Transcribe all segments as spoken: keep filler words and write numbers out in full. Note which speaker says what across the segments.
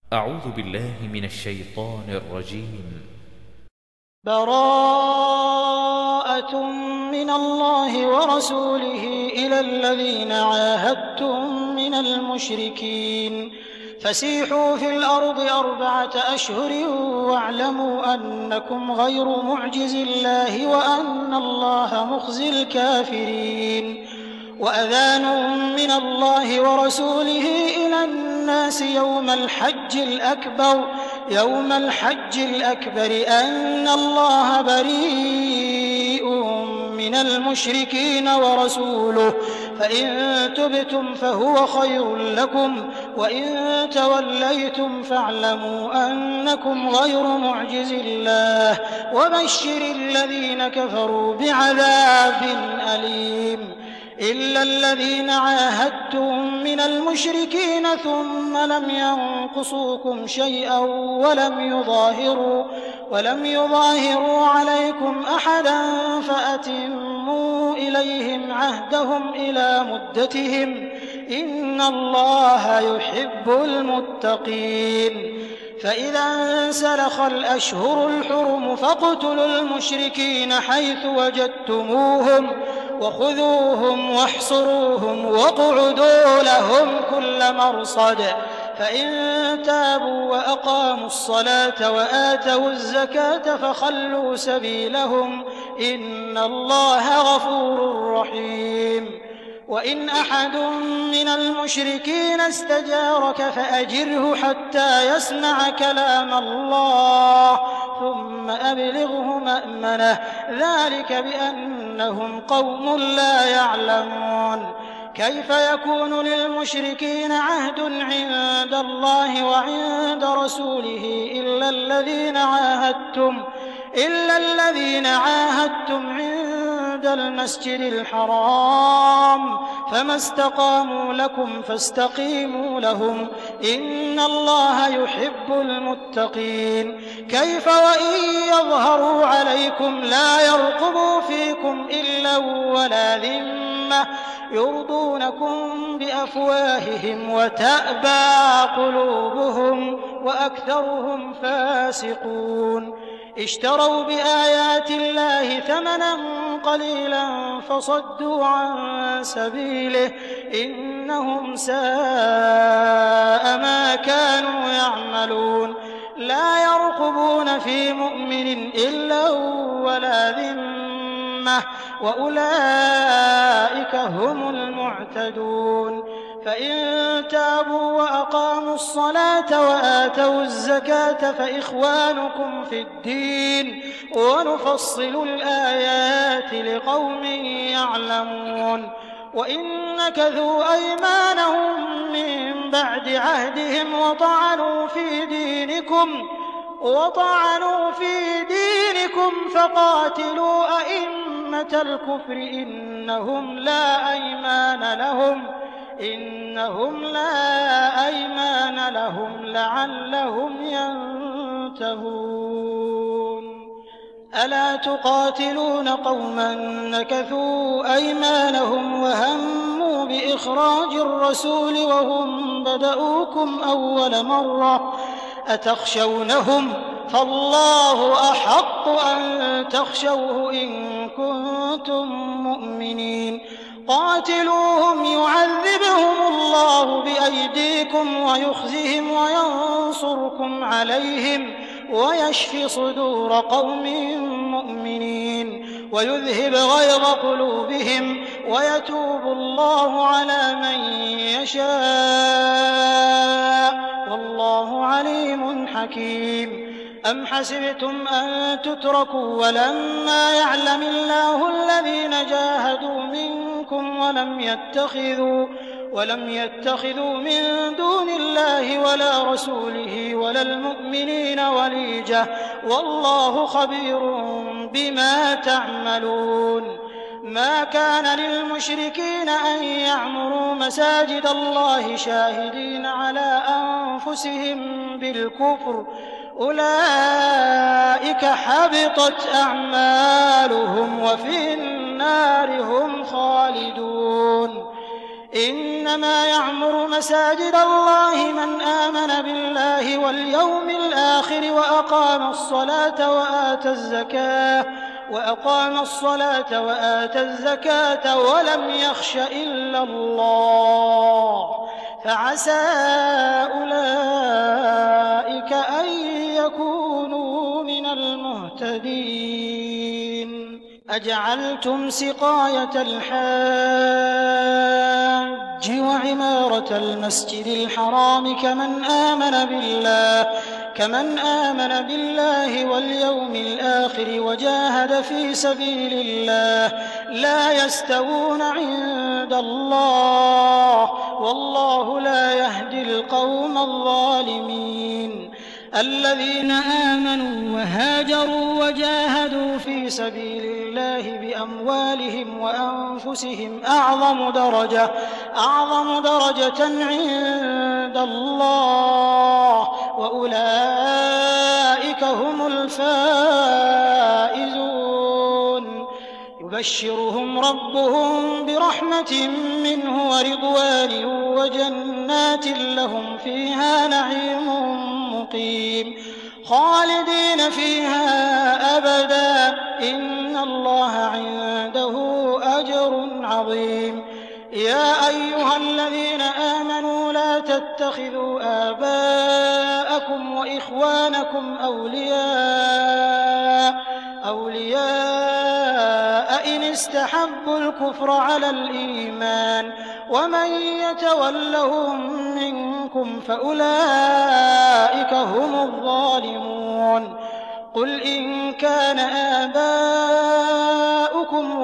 Speaker 1: أعوذ بالله من الشيطان الرجيم.
Speaker 2: براءة من الله ورسوله إلى الذين عاهدتم من المشركين فسيحوا في الأرض أربعة أشهر واعلموا أنكم غير معجز الله وأن الله مخزي الكافرين. وأذان من الله ورسوله إلى الناس يوم الحج الأكبر يوم الحج الأكبر أن الله بريء من المشركين ورسوله فإن تبتم فهو خير لكم وإن توليتم فاعلموا أنكم غير معجز الله وبشر الذين كفروا بعذاب أليم. إلا الذين عاهدتم من المشركين ثم لم ينقصوكم شيئا ولم يظاهروا ولم يظاهروا عليكم أحدا فأتموا إليهم عهدهم إلى مدتهم إن الله يحب المتقين. فإذا انسلخ الأشهر الحرم فاقتلوا المشركين حيث وجدتموهم وخذوهم واحصروهم واقعدوا لهم كل مرصد فإن تابوا وأقاموا الصلاة وآتوا الزكاة فخلوا سبيلهم إن الله غفور رحيم. وإن أحد من المشركين استجارك فأجره حتى يسمع كلام الله ثم أبلغه مأمنه ذلك بأنهم قوم لا يعلمون. كيف يكون للمشركين عهد عند الله وعند رسوله إلا الذين عاهدتم إلا الذين عاهدتم عند المسجد الحرام فما استقاموا لكم فاستقيموا لهم إن الله يحب المتقين. كيف وإن يظهروا عليكم لا يرقبوا فيكم إلا ولا ذمة يرضونكم بأفواههم وتأبى قلوبهم وأكثرهم فاسقون. اشتروا بآيات الله ثمنا قليلا فصدوا عن سبيله إنهم ساء ما كانوا يعملون. لا يرقبون في مؤمن إلا ولا ذمة وأولئك هم المعتدون. فإن تابوا وأقاموا الصلاة وآتوا الزكاة فإخوانكم في الدين ونفصل الآيات لقوم يعلمون. وإن نكثوا أيمانهم من بعد عهدهم وطعنوا في دينكم وطعنوا في دينكم فقاتلوا أئمة الكفر إنهم لا أيمان لهم إنهم لا أيمان لهم لعلهم ينتهون. ألا تقاتلون قوما نكثوا أيمانهم وهموا بإخراج الرسول وهم بدؤوكم أول مرة أتخشونهم فالله أحق أن تخشوه إن كنتم مؤمنين. قاتلوهم يعذبهم الله بأيديكم ويخزهم وينصركم عليهم ويشفي صدور قوم مؤمنين ويذهب غيظ قلوبهم ويتوب الله على من يشاء والله عليم حكيم. أم حسبتم أن تتركوا ولما يعلم الله الذين جاهدوا منكم ولم يتخذوا ولم يتخذوا من دون الله ولا رسوله ولا المؤمنين وليجة والله خبير بما تعملون. ما كان للمشركين أن يعمروا مساجد الله شاهدين على أنفسهم بالكفر أولئك حبطت أعمالهم وفي النار هم خالدون. إنما يعمر مساجد الله من آمن بالله واليوم الآخر وأقام الصلاة وآتى الزكاة وأقام الصلاة وآتى الزكاة ولم يخش إلا الله فعسى أولئك أن يكونوا من المهتدين. أجعلتم سقاية الحاج وعمارة المسجد الحرام كمن آمن بالله كمن آمن بالله واليوم الآخر وجاهد في سبيل الله لا يستوون عند الله والله لا يهدي القوم الظالمين. الذين آمنوا وهاجروا وجاهدوا في سبيل الله بأموالهم وأنفسهم أعظم درجة أعظم درجة عند الله وأولئك هم الفائزون. يبشرهم ربهم برحمة منه ورضوان وجنات لهم فيها نعيم مقيم خالدين فيها أبدا إن الله عنده أجر عظيم. يا أيها الذين آمنوا لا تتخذوا آباءكم وإخوانكم أولياء أولياء إن استحبوا الكفر على الإيمان ومن يتولهم منكم فأولئك هم الظالمون. قل إن كان آباؤكم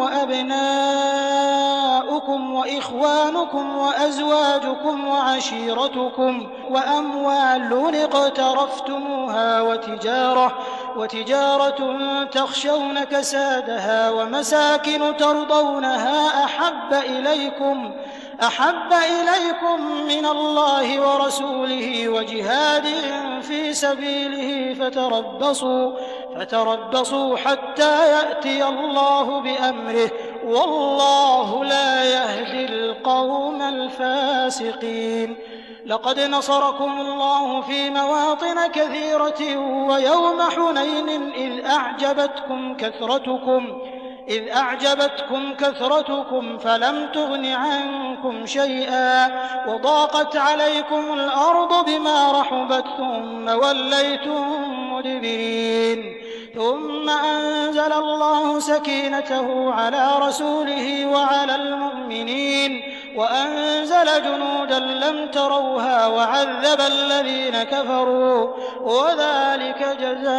Speaker 2: وأبناؤكم وإخوانكم وأزواجكم وعشيرتكم وأموال اقترفتموها وتجارة وتجارة تخشون كسادها ومساكن ترضونها أحب إليكم أحب إليكم من الله ورسوله وجهاد في سبيله فتربصوا فتربصوا حتى يأتي الله بأمره والله لا يهدي القوم الفاسقين. لقد نصركم الله في مواطن كثيرة ويوم حنين إذ أعجبتكم كثرتكم إذ أعجبتكم كثرتكم فلم تغن عنكم شيئا وضاقت عليكم الأرض بما رحبت ثم وليتم مدبرين. ثم أنزل الله سكينته على رسوله وعلى المؤمنين وأنزل جنودا لم تروها وعذب الذين كفروا وذلك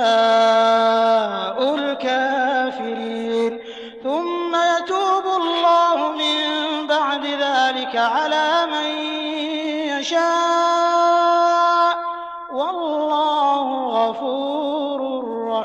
Speaker 2: جزاء الكافرين. ثم يتوب الله من بعد ذلك على من يشاء والله غفور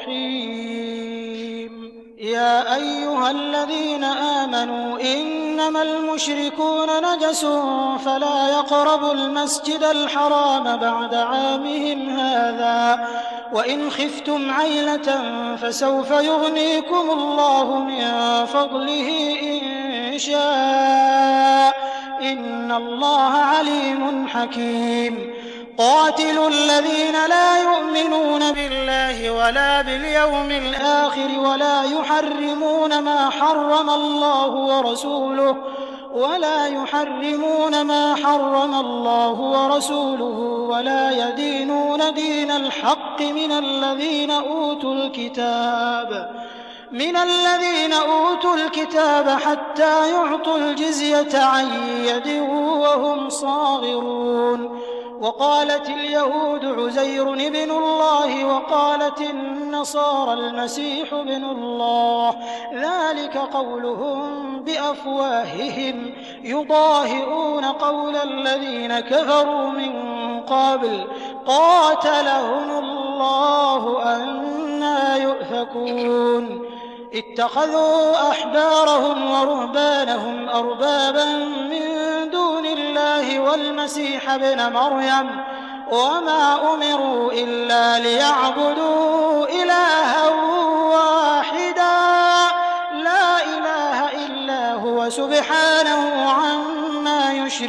Speaker 2: رحيم. يا أيها الذين آمنوا إنما المشركون نجس فلا يقربوا المسجد الحرام بعد عامهم هذا وإن خفتم عيلة فسوف يغنيكم الله من فضله إن شاء إن الله عليم حكيم. قاتلوا الذين لا يؤمنون بالله ولا باليوم الآخر ولا يحرمون ما حرم الله ورسوله ولا يحرمون ما حرم الله ورسوله ولا يدينون دين الحق من الذين أوتوا الكتاب من الذين أوتوا الكتاب حتى يعطوا الجزية عن يد وهم صاغرون. وقالت اليهود عزير ابن الله وقالت النصارى المسيح ابن الله ذلك قولهم بأفواههم يضاهئون قول الذين كفروا من قبل قاتلهم الله أنى يؤفكون. اتخذوا أحبارهم ورهبانهم أربابا من دون الله والمسيح ابن مريم وما أمروا إلا ليعبدوا إلها واحدا لا إله إلا هو سبحانه عما يشركون.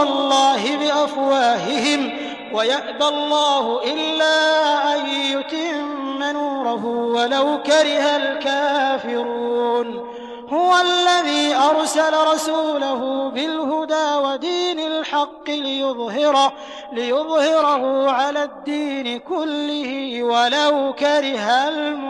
Speaker 2: الله بأفواههم ويأبى الله إلا أن يتم نوره ولو كره الكافرون هو الذي أرسل رسوله بالهدى ودين الحق ليظهره, ليظهره على الدين كله ولو كره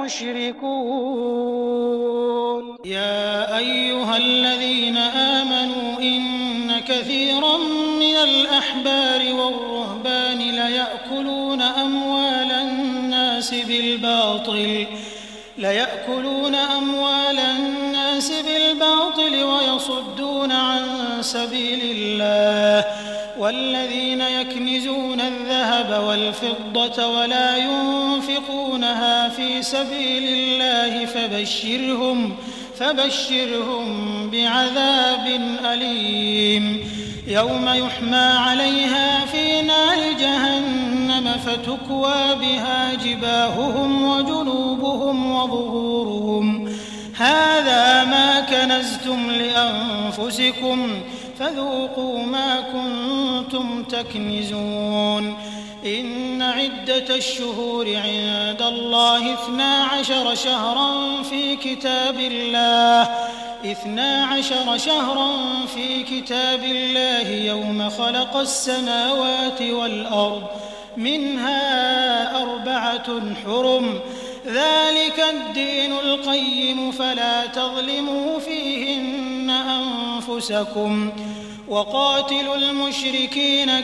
Speaker 2: المشركون.
Speaker 3: يا أيها الذين آمنوا إن كثيرا من الأحبار والرهبان ليأكلون أموال الناس بالباطل ليأكلون أموال الناس بالباطل ويصدون عن سبيل الله والذين يكنزون الذهب والفضة ولا ينفقونها في سبيل الله فبشرهم فبشرهم بعذاب أليم يوم يحمى عليها في نار جهنم فتكوى بها جباههم وجنوبهم وظهورهم هذا ما كنزتم لأنفسكم فذوقوا ما كنتم تكنزون. إن عدة الشهور عند الله اثنا عشر شهرا في كتاب الله اثنا عشر شهرا في كتاب الله يوم خلق السماوات والأرض منها أربعة حرم ذلك الدين القيم فلا تظلموا فيهن أنفسكم وقاتلوا المشركين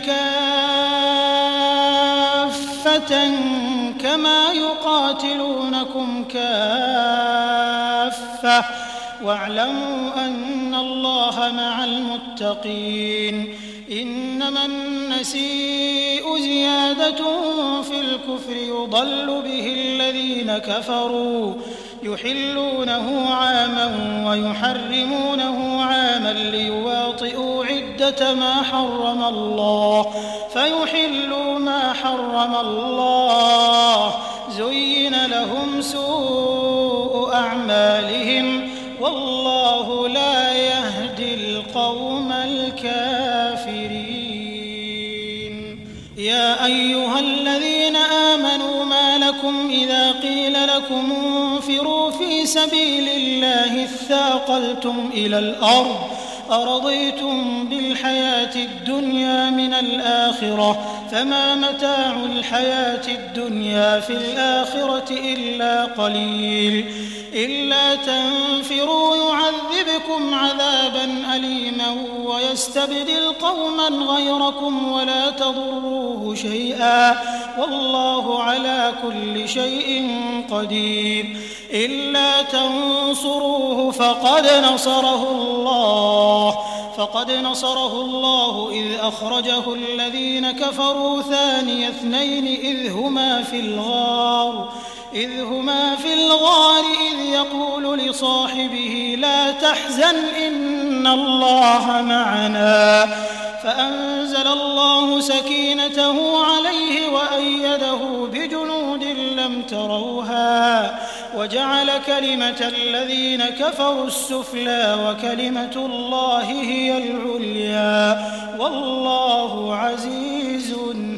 Speaker 3: كافة كما يقاتلونكم كافة واعلموا أن الله مع المتقين. إنما النسيء زيادة في الكفر يضل به الذين كفروا يحلونه عاما ويحرمونه عاما ليواطئوا عدة ما حرم الله فيحلوا ما حرم الله زين لهم سوء أعمالهم والله لا يهدي القوم الكافرين. يا أيها الذين آمنوا ما لكم إذا قيل لكم انفروا في سبيل الله اثاقلتم إلى الأرض أرضيتم بالحياة الدنيا من الآخرة فما متاع الحياة الدنيا في الآخرة إلا قليل إلا تنفروا يعذبكم عذابا أليما ويستبدل قوما غيركم ولا تضروه شيئا والله على كل شيء قدير. إلا تنصروه فقد نصره الله فقد نصره الله إذ أخرجه الذين كفروا ثاني اثنين إذ هما في الغار إذ هما في الغار إذ يقول لصاحبه لا تحزن إن الله معنا فأنزل الله سكينته عليه وأيده بجنود لم تروها وجعل كلمة الذين كفروا السفلى وكلمة الله هي العليا والله عزيز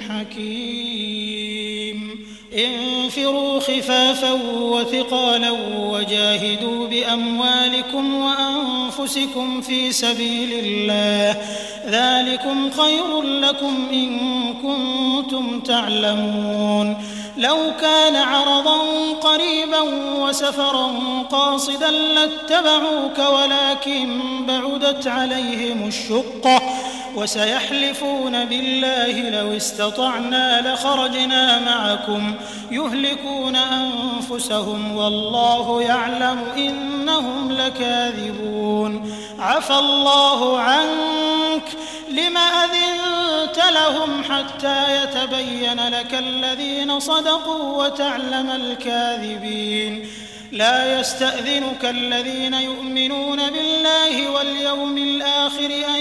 Speaker 3: حكيم. انفروا خفافا وثقالا وجاهدوا بأموالكم وأنفسكم في سبيل الله ذلكم خير لكم إن كنتم تعلمون. لو كان عرضا قريبا وسفرا قاصدا لاتبعوك ولكن بعدت عليهم الشقة وسيحلفون بالله لو استطعنا لخرجنا معكم يهلكون أنفسهم والله يعلم إنهم لكاذبون. عفى الله عنك لم أذنت لهم حتى يتبين لك الذين صدقوا وتعلم الكاذبين. لا يستأذنك الذين يؤمنون بالله واليوم الآخر أن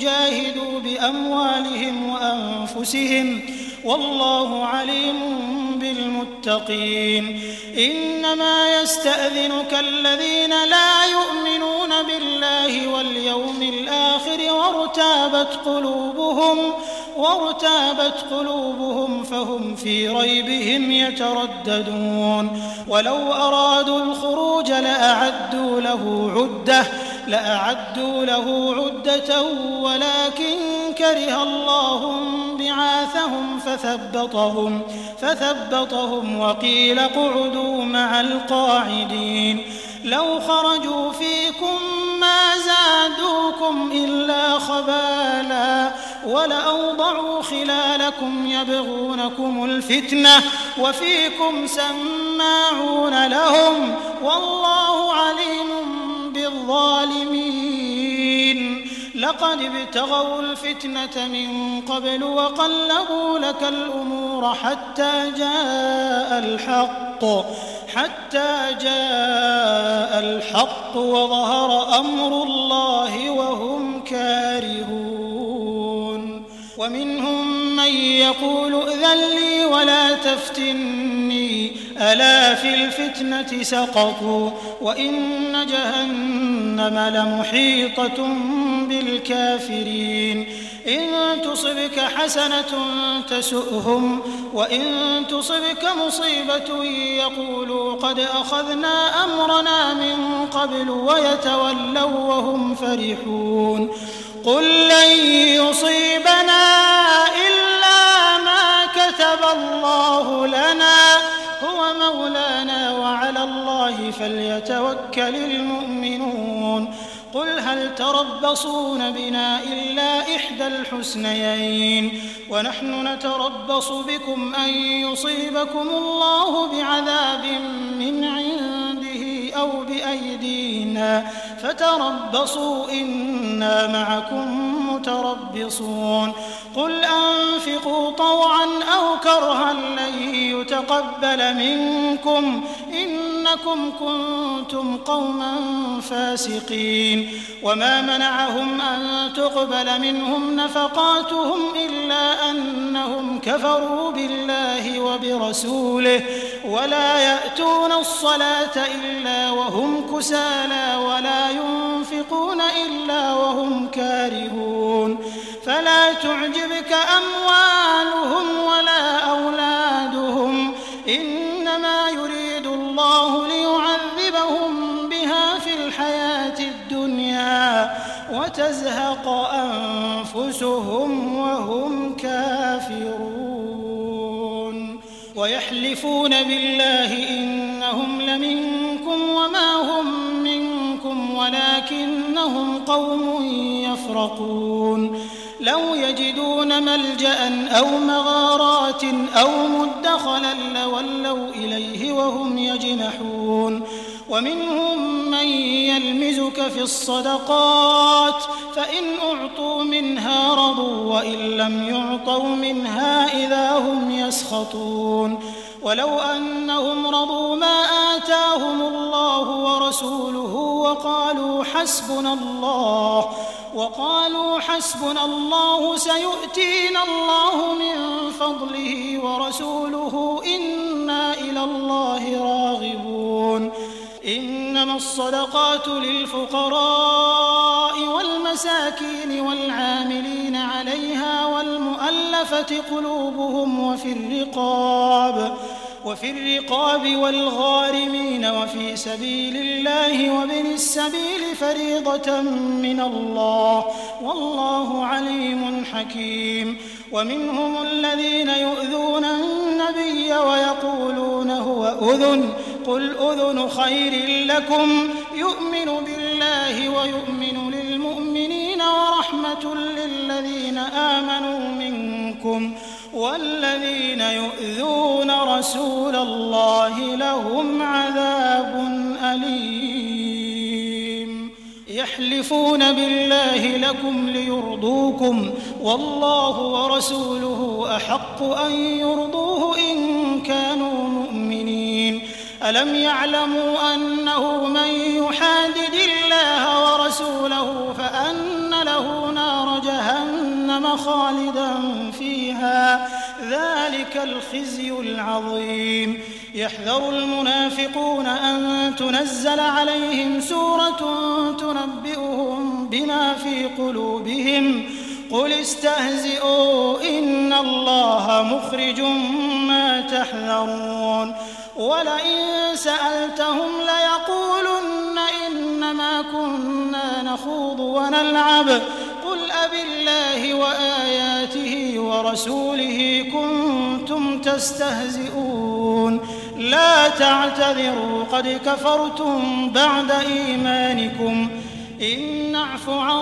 Speaker 3: يجاهدوا بأموالهم وأنفسهم والله عليم بالمتقين إنما يستأذنك الذين لا يؤمنون بالله واليوم الآخر وارتابت قلوبهم وارتابت قلوبهم فهم في ريبهم يترددون ولو أرادوا الخروج لأعدوا له عدة لأعدوا له عدة ولكن كره الله بعاثهم فثبطهم فثبطهم وقيل اقعدوا مع القاعدين لو خرجوا فيكم ما زادوكم إلا خبالا ولأوضعوا خلالكم يبغونكم الفتنة وفيكم سماعون لهم والله عليم بالظالمين لقد ابتغوا الفتنة من قبل وقلبوا لك الأمور حتى جاء الحق حتى جاء الحق وظهر أمر الله وهم كارهون ومنهم من يقول ائذن لي ولا تفتني ألا في الفتنة سقطوا وإن جهنم لمحيطة بالكافرين إن تصبك حسنة تسؤهم وإن تصبك مصيبة يقولوا قد أخذنا أمرنا من قبل ويتولوا وهم فرحون قل لن يصيبنا إلا ما كتب الله لنا هو مولانا وعلى الله فليتوكل المؤمنون قل هل تربصون بنا إلا إحدى الحسنيين ونحن نتربص بكم أن يصيبكم الله بعذاب من عنده أو بأيدينا فتربصوا إنا معكم متربصون قل أنفقوا طوعا أو كرها لن يتقبل منكم إنكم كنتم قوما فاسقين وما منعهم أن تقبل منهم نفقاتهم إلا أنهم كفروا بالله وبرسوله ولا يأتون الصلاة إلا وهم كسالى ولا ينفقون إلا وهم كارهون فلا تعجبك أموالهم ولا أولادهم إنما يريد الله ليعذبهم بها في الحياة الدنيا وتزهق أنفسهم وهم كافرون ويحلفون بالله إنهم لمنكم وما هم منكم ولكنهم قوم يفرقون لو يجدون ملجأ أو مغارات أو مدخلا لولوا إليه وهم يجمحون ومنهم من يلمزك في الصدقات فإن أعطوا منها رضوا وإن لم يعطوا منها إذا هم يسخطون ولو أنهم رضوا ما آتاهم الله ورسوله وقالوا حسبنا الله وقالوا حسبنا الله سيؤتينا الله من فضله ورسوله إنا إلى الله راغبون إنما الصدقات للفقراء والمساكين والعاملين عليها والمؤلفة قلوبهم وفي الرقاب وفي الرقاب والغارمين وفي سبيل الله وابن السبيل فريضة من الله والله عليم حكيم ومنهم الذين يؤذون النبي ويقولون هو أذن قل أذن خير لكم يؤمن بالله ويؤمن للمؤمنين ورحمة للذين آمنوا منكم والذين يؤذون رسول الله لهم عذاب أليم يحلفون بالله لكم ليرضوكم والله ورسوله أحق أن يرضوه إن كانوا مؤمنين ألم يعلموا أنه من يحادد الله ورسوله فأن له نار جهنم جهنم خالدا فيها ذلك الخزي العظيم. يحذر المنافقون أن تنزل عليهم سورة تنبئهم بما في قلوبهم قل استهزئوا إن الله مخرج ما تحذرون. ولئن سألتهم ليقولن إنما كنا نخوض ونلعب قل أبالله وآياته ورسوله كنتم تستهزئون لا تعتذروا قد كفرتم بعد إيمانكم إن نعف عن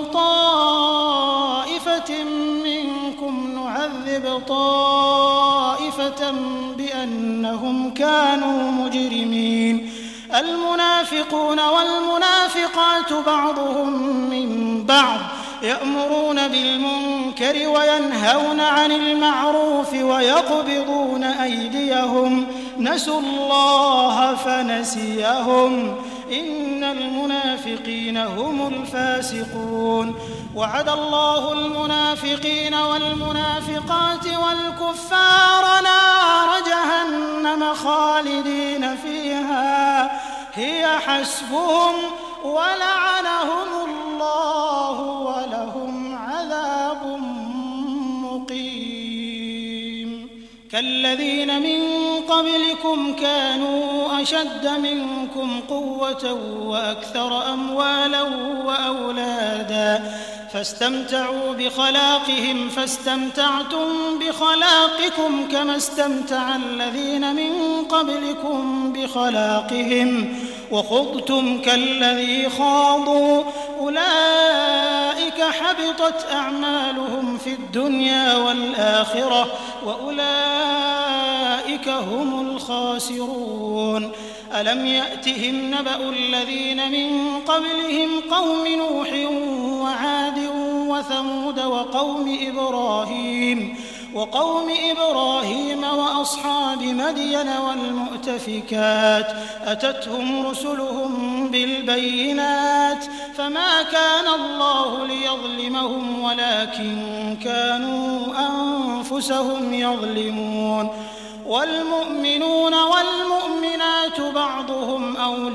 Speaker 3: طائفة منكم نعذب طائفة بأنهم كانوا مجرمين. المنافقون والمنافقات بعضهم من بعض يأمرون بالمنكر وينهون عن المعروف ويقبضون أيديهم نسوا الله فنسيهم إن المنافقين هم الفاسقون. وعد الله المنافقين والمنافقات والكفار نار جهنم خالدين فيها هي حسبهم ولعنهم الله ولهم عذاب مقيم. كالذين من قبلكم كانوا أشد منكم قوة وأكثر أموالا وأولادا فاستمتعوا بخلاقهم فاستمتعتم بخلاقكم كما استمتع الذين من قبلكم بخلاقهم وخضتم كالذي خاضوا أولئك حبطت أعمالهم في الدنيا والآخرة وأولئك هم الخاسرون. ألم يأتهم نبأ الذين من قبلهم قوم نوح وعاد وثمود وقوم إبراهيم وقوم إبراهيم وأصحاب مدين والمؤتفكات أتتهم رسلهم بالبينات فما كان الله ليظلمهم ولكن كانوا أنفسهم يظلمون. والمؤمنون والمؤمنات بعضهم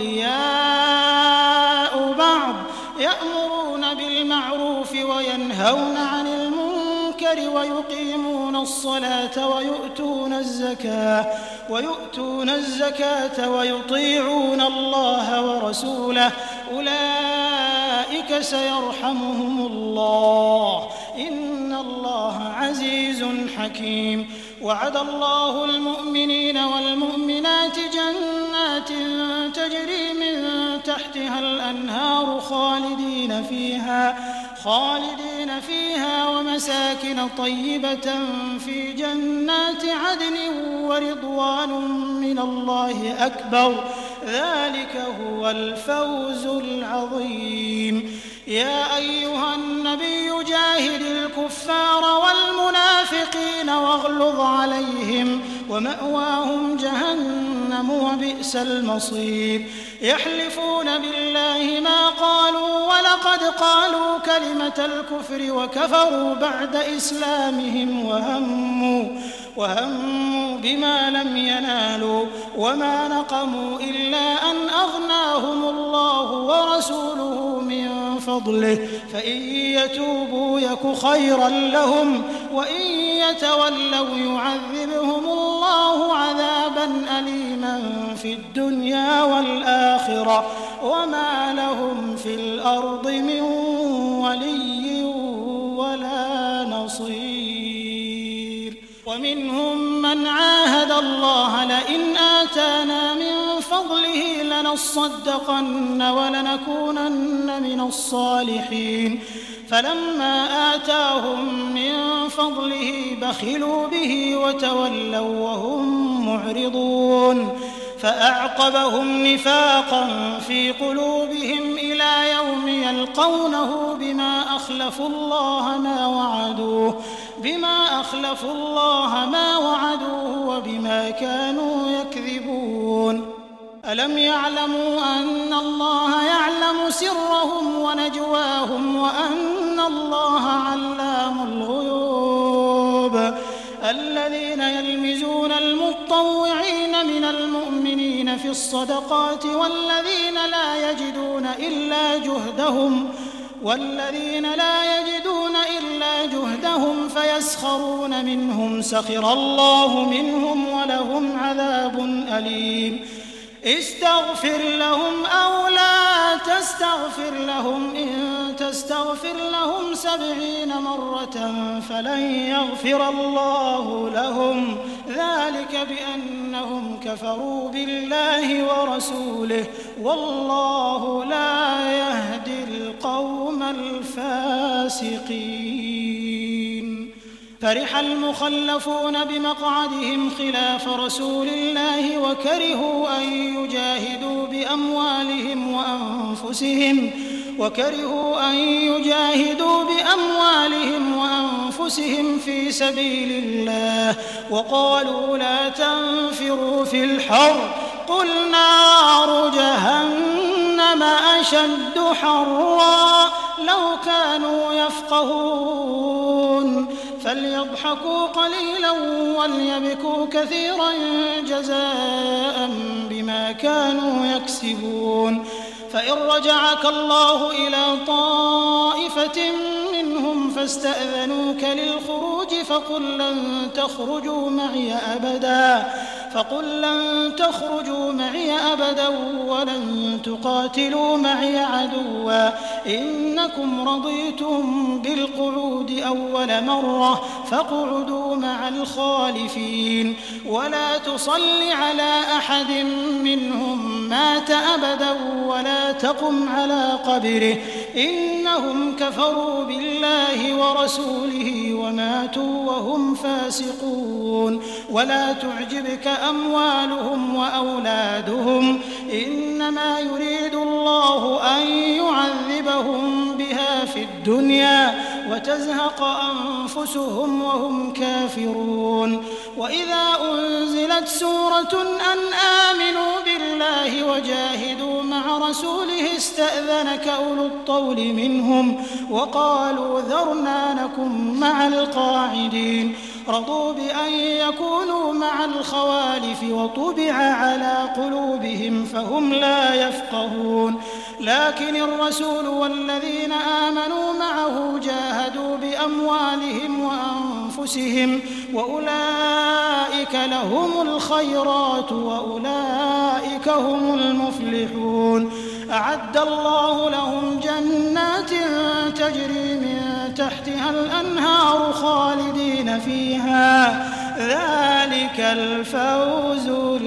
Speaker 3: أولياء بعض يأمرون بالمعروف وينهون عن المنكر ويقيمون الصلاة ويؤتون الزكاة ويؤتون الزكاة ويطيعون الله ورسوله أولئك سيرحمهم الله إن الله عزيز حكيم. وعد الله المؤمنين والمؤمنات جنات تجري من تحتها الأنهار خالدين فيها خالدين فيها ومساكن طيبة في جنات عدن ورضوان من الله أكبر ذلك هو الفوز العظيم. يا أيها النبي جاهد الكفار والمنافقين واغلظ عليهم ومأواهم جهنم وبئس المصير. يحلفون بالله ما قالوا ولقد قالوا كلمة الكفر وكفروا بعد إسلامهم وهموا وهموا بما لم ينالوا وما نقموا إلا أن أغناهم الله ورسوله من فضله فإن يتوبوا يك خيرا لهم وإن يتولوا يعذبهم الله عذابا أليما في الدنيا والآخرة وما لهم في الأرض من ولي ولا نصير. ومنهم من عاهد الله لئن آتانا من فضله لنصدقن ولنكونن من الصالحين فلما آتاهم من فضله بخلوا به وتولوا وهم معرضون فأعقبهم نفاقا في قلوبهم إلى يوم يلقونه بما أخلفوا الله ما وعدوه بما أخلفوا الله ما وعدوه وبما كانوا يكذبون. ألم يعلموا أن الله يعلم سرهم ونجواهم وأن الله علام الغيوب الذين يلمزون المطوعين من المؤمنين في الصدقات والذين لا يجدون إلا جهدهم والذين لا يجدون إلا جهدهم فيسخرون منهم سخر الله منهم ولهم عذاب أليم استغفر لهم أو لا تستغفر لهم إن تستغفر لهم سبعين مرة فلن يغفر الله لهم ذلك بأنهم كفروا بالله ورسوله والله لا يهدي القوم الفاسقين فرح المخلفون بمقعدهم خلاف رسول الله وكرهوا أن يجاهدوا بأموالهم وأنفسهم وكرهوا أن يجاهدوا بأموالهم وأنفسهم في سبيل الله وقالوا لا تنفروا في الحر قل نار جهنم أشد حرا لو كانوا يفقهون فليضحكوا قليلا وليبكوا كثيرا جزاء بما كانوا يكسبون فإن رجعك الله إلى طائفة منهم فاستأذنوك للخروج فقل لن تخرجوا معي أبدا فقل لن تخرجوا معي أبدا ولن تقاتلوا معي عدوا إنكم رضيتم بالقعود أول مرة فاقعدوا مع الخالفين ولا تصل على أحد منهم مات أبدا ولا تقم على قبره إنهم كفروا بالله ورسوله وماتوا وهم فاسقون ولا تعجبك أموالهم وأولادهم إنما يريد الله أن يعذبهم بها في الدنيا وتزهق أنفسهم وهم كافرون وإذا أنزلت سورة أن آمنوا بالله وجاهدوا مع رسوله استأذنك أولو الطول منهم وقالوا ذرنا نكن مع القاعدين رضوا بأن يكونوا مع الخوالف وطبع على قلوبهم فهم لا يفقهون لكن الرسول والذين آمنوا معه جاهدوا بأموالهم وأنفسهم وأولئك لهم الخيرات وأولئك هم المفلحون أعد الله لهم جنات تجري من تحتها الأنهار خالدين فيها ذلك الفوز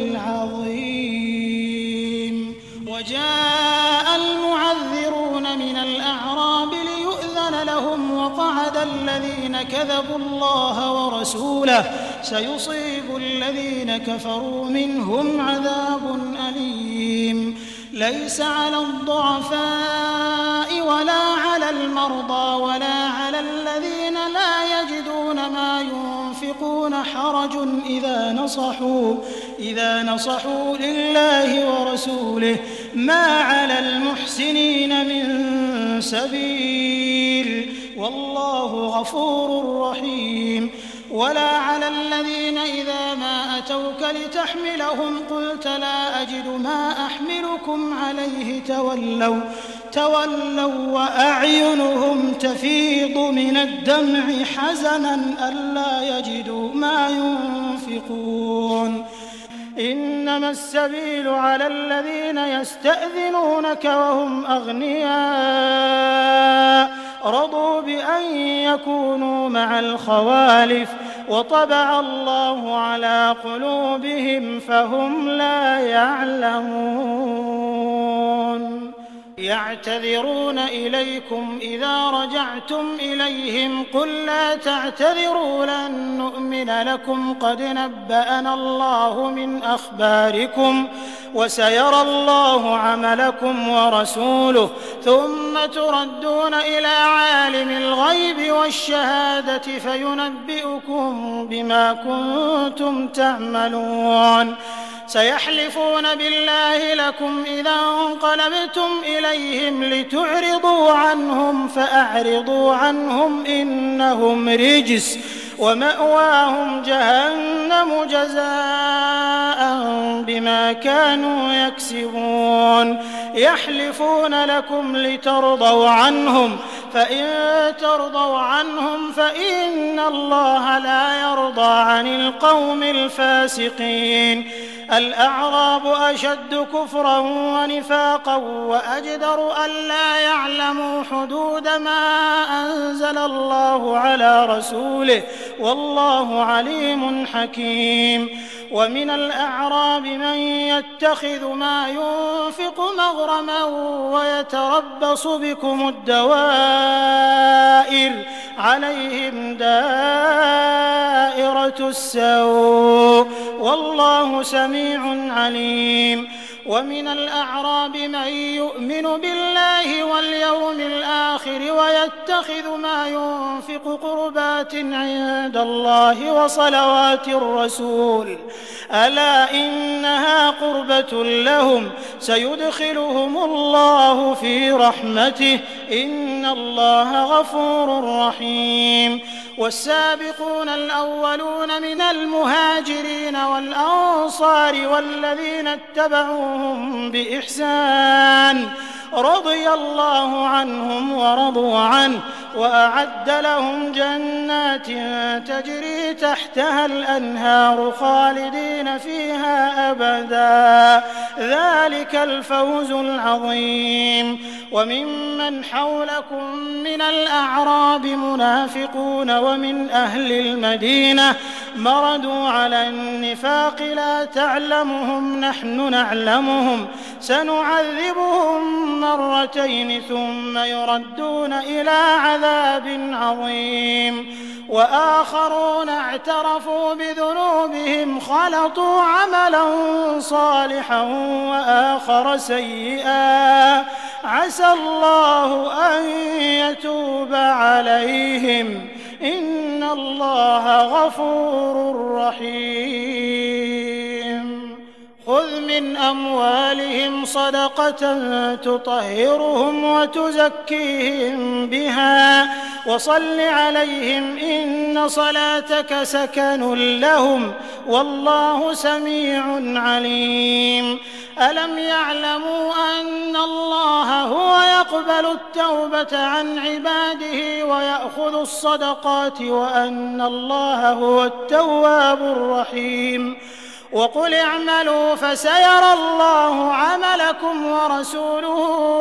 Speaker 3: العظيم وجاء المعذرون من الأعراب ليؤذن لهم وقعد الذين كذبوا الله ورسوله سيصيب الذين كفروا منهم عذاب أليم ليس على الضعفاء ولا على المرضى ولا على الذين لا يجدون ما ينفقون حرج إذا نصحوا إذا نصحوا لله ورسوله ما على المحسنين من سبيل والله غفور رحيم ولا على الذين إذا ما أتوك لتحملهم قلت لا أجد ما أحملكم عليه تولوا تولوا وأعينهم تفيض من الدمع حزنا ألا يجدوا ما ينفقون إنما السبيل على الذين يستأذنونك وهم أغنياء رضوا بأن يكونوا مع الخوالف وطبع الله على قلوبهم فهم لا يعلمون يعتذرون إليكم إذا رجعتم إليهم قل لا تعتذروا لن نؤمن لكم قد نبأنا الله من أخباركم وسيرى الله عملكم ورسوله ثم تردون إلى عالم الغيب والشهادة فينبئكم بما كنتم تعملون سيحلفون بالله لكم إذا انقلبتم إليهم لتعرضوا عنهم فأعرضوا عنهم إنهم رجس ومأواهم جهنم جزاء بما كانوا يكسبون يحلفون لكم لترضوا عنهم فإن ترضوا عنهم فإن الله لا يرضى عن القوم الفاسقين الأعراب أشد كفرا ونفاقا وأجدر ألا يعلموا حدود ما أنزل الله على رسوله والله عليم حكيم ومن الأعراب من يتخذ ما ينفق مغرما ويتربص بكم الدوائر عليهم دائرة السوء والله سميع عليم ومن الأعراب من يؤمن بالله واليوم الآخر ويتخذ ما ينفق قربات عند الله وصلوات الرسول ألا إنها قربة لهم سيدخلهم الله في رحمته إن الله غفور رحيم والسابقون الأولون من المهاجرين والأنصار والذين اتبعوهم بإحسان رضي الله عنهم ورضوا عنه وأعد لهم جنات تجري تحتها الأنهار خالدين فيها أبدا ذلك الفوز العظيم وممن حولكم من الأعراب منافقون ومن أهل المدينة مردوا على النفاق لا تعلمهم نحن نعلمهم سنعذبهم مرتين ثم يردون إلى عذاب عظيم وآخرون اعترفوا بذنوبهم خلطوا عملا صالحا وآخر سيئا عسى الله أن يتوب عليهم إن الله غفور رحيم خذ من أموالهم صدقة تطهرهم وتزكيهم بها وصل عليهم إن صلاتك سكن لهم والله سميع عليم ألم يعلموا أن الله هو يقبل التوبة عن عباده ويأخذ الصدقات وأن الله هو التواب الرحيم وقل اعملوا فسيرى الله عملكم ورسوله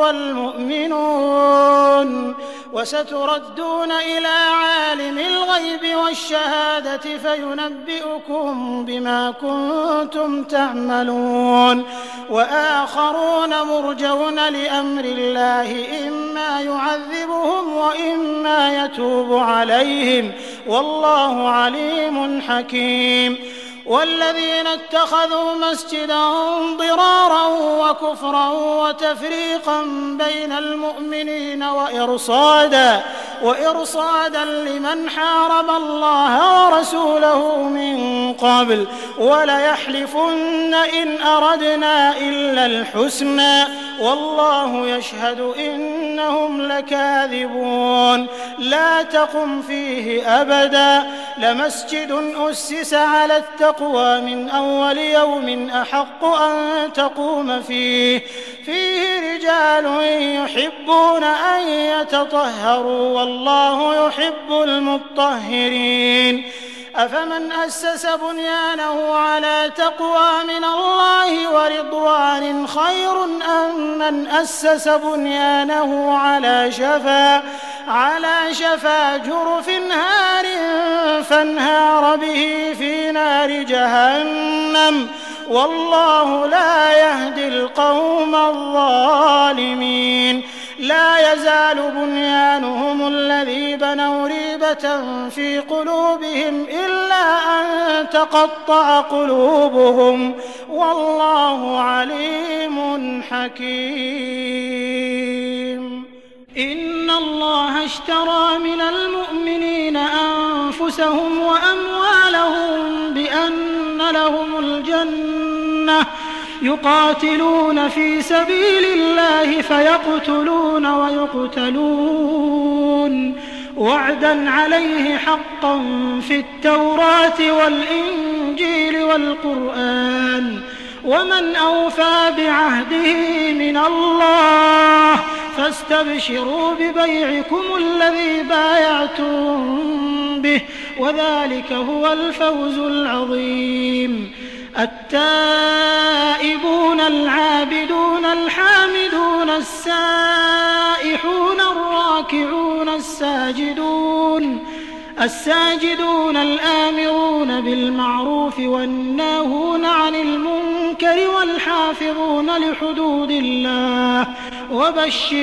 Speaker 3: والمؤمنون وستردون إلى عالم الغيب والشهادة فينبئكم بما كنتم تعملون وآخرون مرجون لأمر الله إما يعذبهم وإما يتوب عليهم والله عليم حكيم والذين اتخذوا مسجدا ضرارا وكفرا وتفريقا بين المؤمنين وإرصادا وإرصادا لمن حارب الله ورسوله من قبل وليحلفن إن أردنا إلا الحسنى والله يشهد إنهم لكاذبون لا تقم فيه أبدا لمسجد أسس على التقوى من أول يوم أحق أن تقوم فيه فيه رجال يحبون أن يتطهروا والله يحب المطهرين أفمن أسس بنيانه على تقوى من الله ورضوان خير أم من أسس بنيانه على شفا على شفا جرف هار فانهار به في نار جهنم والله لا يهدي القوم الظالمين لا يزال بنيانهم الذي بنوا ريبة في قلوبهم إلا أن تقطع قلوبهم والله عليم حكيم إن الله اشترى من المؤمنين أنفسهم وأموالهم بأن لهم الجنة يقاتلون في سبيل الله فيقتلون ويقتلون وعدا عليه حقا في التوراة والإنجيل والقرآن ومن أوفى بعهده من الله فاستبشروا ببيعكم الذي بايعتم به وذلك هو الفوز العظيم. التائبون العابدون الحامدون السائحون الراكعون الساجدون الساجدون الآمرون بالمعروف والناهون عن المنكر والحافظون لحدود الله وبشر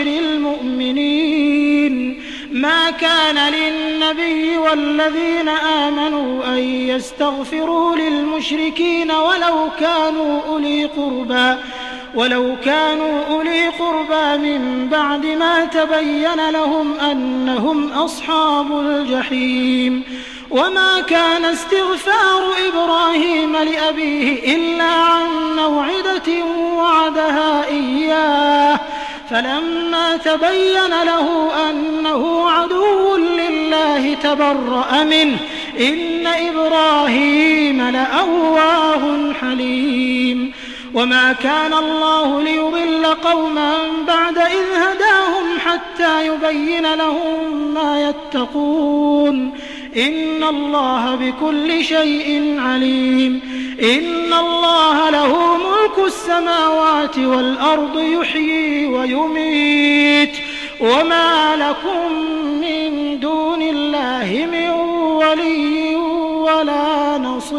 Speaker 3: المؤمنين. ما كان للنبي والذين آمنوا أن يستغفروا للمشركين ولو كانوا أولي قربى ولو كانوا أولي قربى من بعد ما تبين لهم أنهم أصحاب الجحيم. وما كان استغفار إبراهيم لأبيه إلا عن موعدة وعدها إياه فلما تبين له أنه عدو لله تبرأ منه إن إبراهيم لأواه حليم. وما كان الله ليضل قوما بعد إذ هداهم حتى يبين لهم ما يتقون إن الله بكل شيء عليم. إن الله له ملك السماوات والأرض يحيي ويميت وما لكم من دون الله من ولي ولا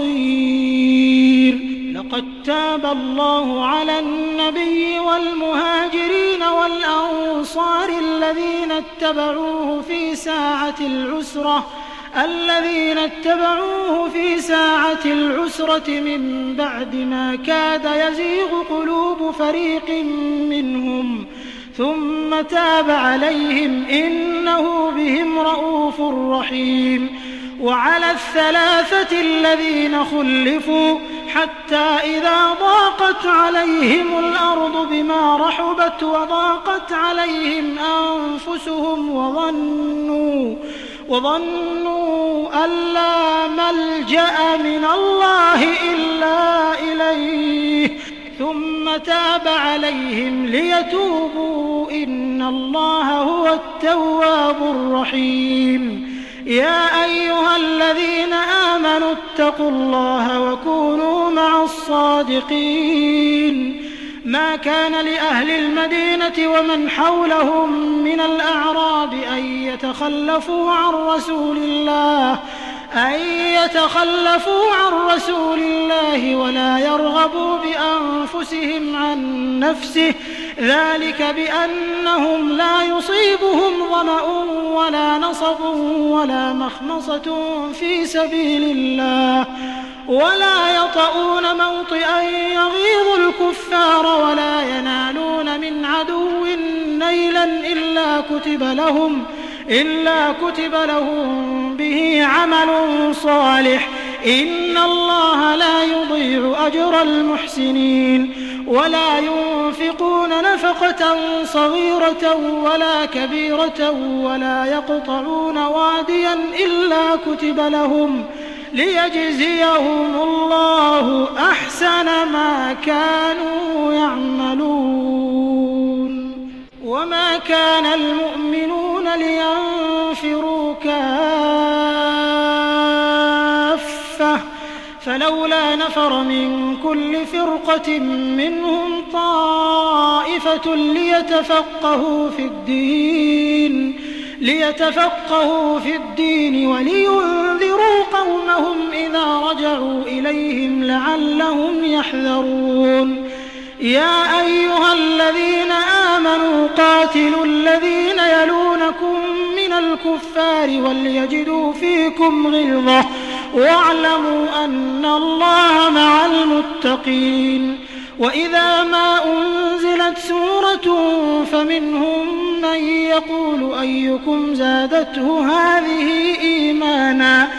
Speaker 3: نصير. لقد تاب الله على النبي والمهاجرين والأنصار الذين اتبعوه في ساعة العسرة الذين اتبعوه في ساعة العسرة من بعد ما كاد يزيغ قلوب فريق منهم ثم تاب عليهم إنه بهم رءوف رحيم. وعلى الثلاثة الذين خلفوا حتى إذا ضاقت عليهم الأرض بما رحبت وضاقت عليهم أنفسهم وظنوا وظنوا أن لا ملجأ من الله إلا إليه ثم تاب عليهم ليتوبوا إن الله هو التواب الرحيم. يا أيها الذين آمنوا اتقوا الله وكونوا مع الصادقين. ما كان لأهل المدينة ومن حولهم من الأعراب أن يتخلفوا عن رسول الله أن يتخلفوا عن رسول الله ولا يرغبوا بأنفسهم عن نفسه ذلك بأنهم لا يصيبهم ظمأ ولا نصب ولا مخمصة في سبيل الله ولا يطؤون موطئا يغيظ الكفار ولا ينالون من عدو نيلا إلا كتب لهم إلا كتب لهم به عمل صالح إن الله لا يضيع أجر المحسنين. ولا ينفقون نفقة صغيرة ولا كبيرة ولا يقطعون واديا إلا كتب لهم ليجزيهم الله أحسن ما كانوا يعملون. وما كان المؤمنون لينفروا كافة فلولا نفر من كل فرقة منهم طائفة ليتفقهوا في الدين ليتفقهوا في الدين ولينذروا قومهم إذا رجعوا إليهم لعلهم يحذرون. يا أيها الذين آمنوا قاتلوا الذين يلونكم من الكفار وليجدوا فيكم غلظة واعلموا أن الله مع المتقين. وإذا ما أنزلت سورة فمنهم من يقول أيكم زادته هذه إيمانا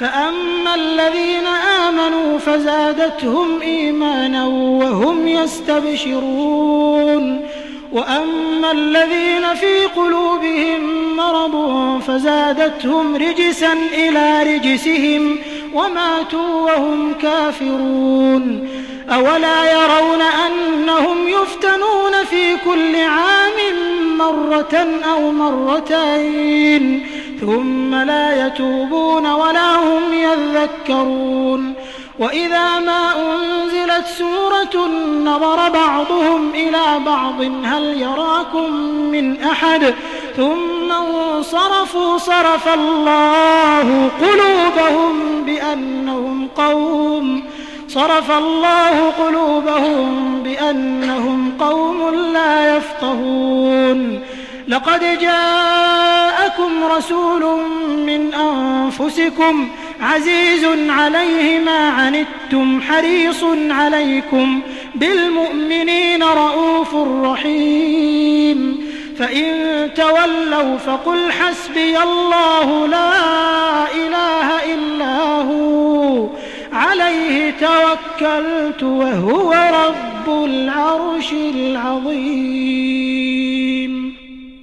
Speaker 3: فأما الذين آمنوا فزادتهم إيمانا وهم يستبشرون وأما الذين في قلوبهم مرض فزادتهم رجسا إلى رجسهم وماتوا وهم كافرون أولا يرون أنهم يفتنون في كل عام مرة أو مرتين ثم لا يتوبون ولا هم يذكرون وإذا ما أنزلت سورة نظر بعضهم إلى بعض هل يراكم من أحد ثم انصرفوا صرف الله قلوبهم بأنهم قوم صرف الله قلوبهم بأنهم قوم لا يفقهون لقد جاءكم رسول من أنفسكم عزيز عليه ما عنتم حريص عليكم بالمؤمنين رءوف رحيم فإن تولوا فقل حسبي الله لا إله إلا هو عليه توكلت وهو رب العرش العظيم.